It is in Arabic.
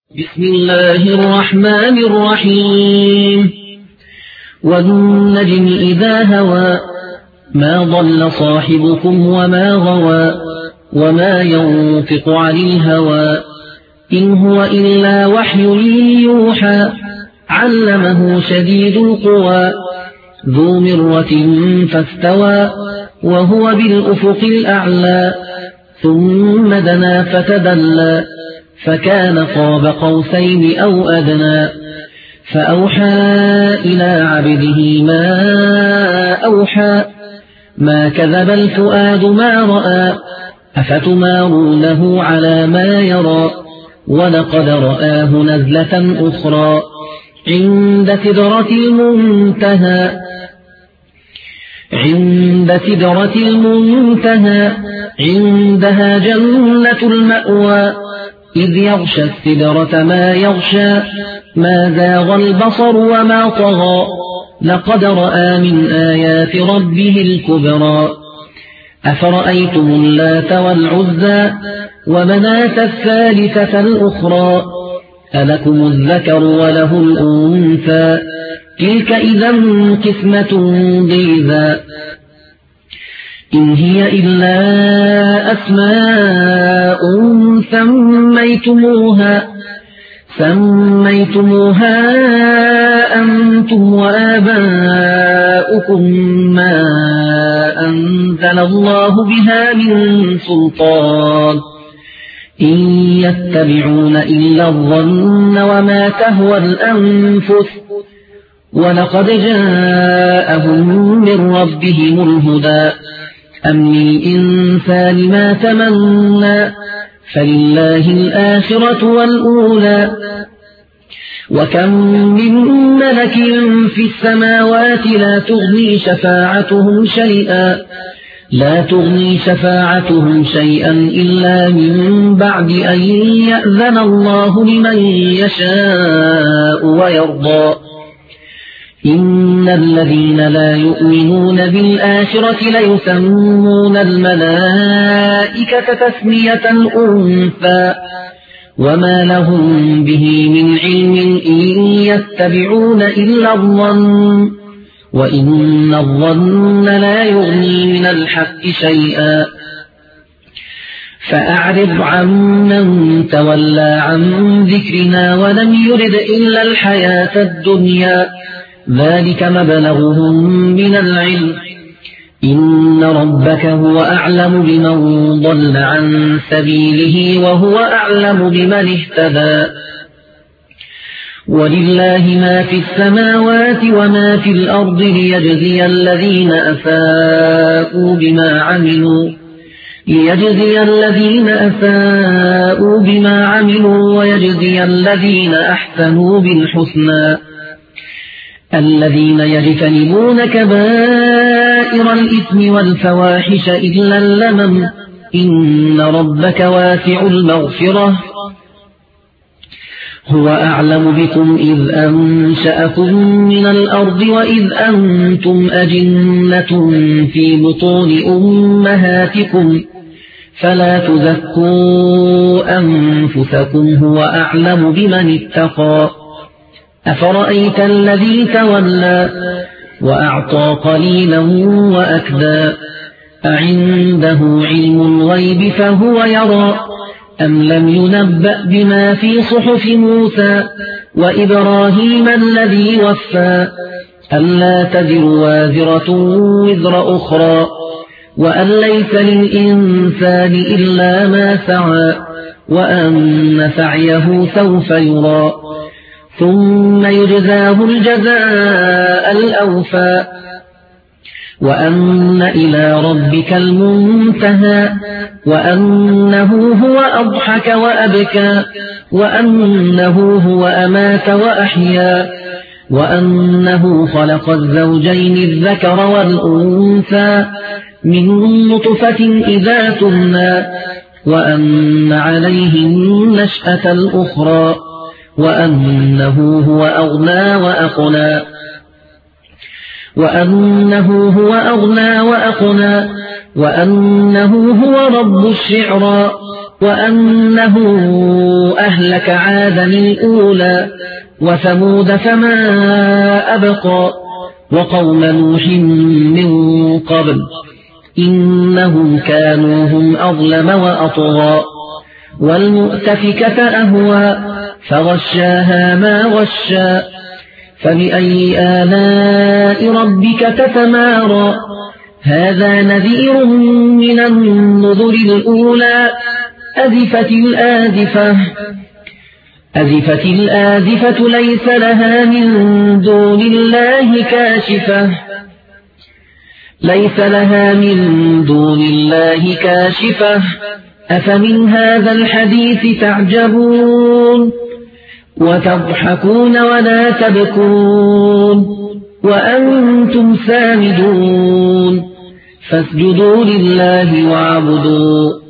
بسم الله الرحمن الرحيم والنجم إذا هوى ما ضل صاحبكم وما غوى وما ينطق عن الهوى إن هو إلا وحي يوحى علمه شديد القوى ذو مرة فاستوى وهو بالأفق الأعلى ثم دنا فتدلى فكان قاب قوسين أو أدنى فأوحى إلى عبده ما أوحى ما كذب الفؤاد ما رأى أفتمارونه على ما يرى ولقد رآه نزلة أخرى عند سدرة المنتهى عندها جنة المأوى إذ يغشى السدرة ما يغشى ما زاغ البصر وما طغى لقد رأى من آيات ربه الكبرى أفرأيتم اللات والعزى ومناة الثالثة الأخرى ألكم الذكر وله الأنثى تلك إذا قسمة ضيزى إن هي إلا أسماء سميتموها أنتم وآباؤكم ما أنزل الله بها من سلطان إن يتبعون إلا الظن وما تهوى الأنفس ولقد جاءهم من ربهم الهدى أم للإنسان ما تمنى فلله الآخرة والأولى وكم من ملك في السماوات لا تغني شفاعتهم شيئا إلا من بعد أن يأذن الله لمن يشاء ويرضى إن الذين لا يؤمنون بالآخرة ليسمون الملائكة تسمية الأنثى وما لهم به من علم إن يتبعون إلا الظن وإن الظن لا يغني من الحق شيئا فأعرض عمن تولى عن ذكرنا ولم يرد إلا الحياة الدنيا ذلك مبلغهم من العلم إن ربك هو أعلم بمن ضل عن سبيله وهو أعلم بمن اهتدى ولله ما في السماوات وما في الأرض ليجزي الذين أساءوا بما عملوا ويجزي الذين أحسنوا بالحسنى الذين يجتنبون كبائر الإثم والفواحش إلا اللمم إن ربك واسع المغفرة هو أعلم بكم إذ أنشأكم من الأرض وإذ أنتم أجنة في بطون أمهاتكم فلا تزكوا أنفسكم هو أعلم بمن اتقى أفرأيت الذي تولى وأعطى قليلا وأكدى أعنده علم الغيب فهو يرى أم لم ينبأ بما في صحف موسى وإبراهيم الذي وفى ألا تزر وازرة وزر أخرى وأن ليس للإنسان إلا ما سعى وأن سعيه سوف يرى ثم يجزاه الجزاء الأوفى وأن إلى ربك المنتهى وأنه هو أضحك وأبكى وأنه هو أمات وأحيا وأنه خلق الزوجين الذكر والأنثى من نطفة إذا تمنى وأن عليه النشأة الأخرى وأنه هو أغنى وأقنى وأنه هو رب الشعرى وأنه أهلك عادا الأولى وثمود فما أبقى وقوم نوح من قبل إنهم كانوا هم أظلم وأطغى والمؤتفكة أهوى فغشاها ما غشى فبأي آلاء ربك تتمارى هذا نذير من النذر الأولى أزفت الآزفة ليس لها من دون الله كاشفة أفمن هذا الحديث تعجبون وتضحكون ولا تبكون وأنتم سامدون فاسجدوا لله واعبدوا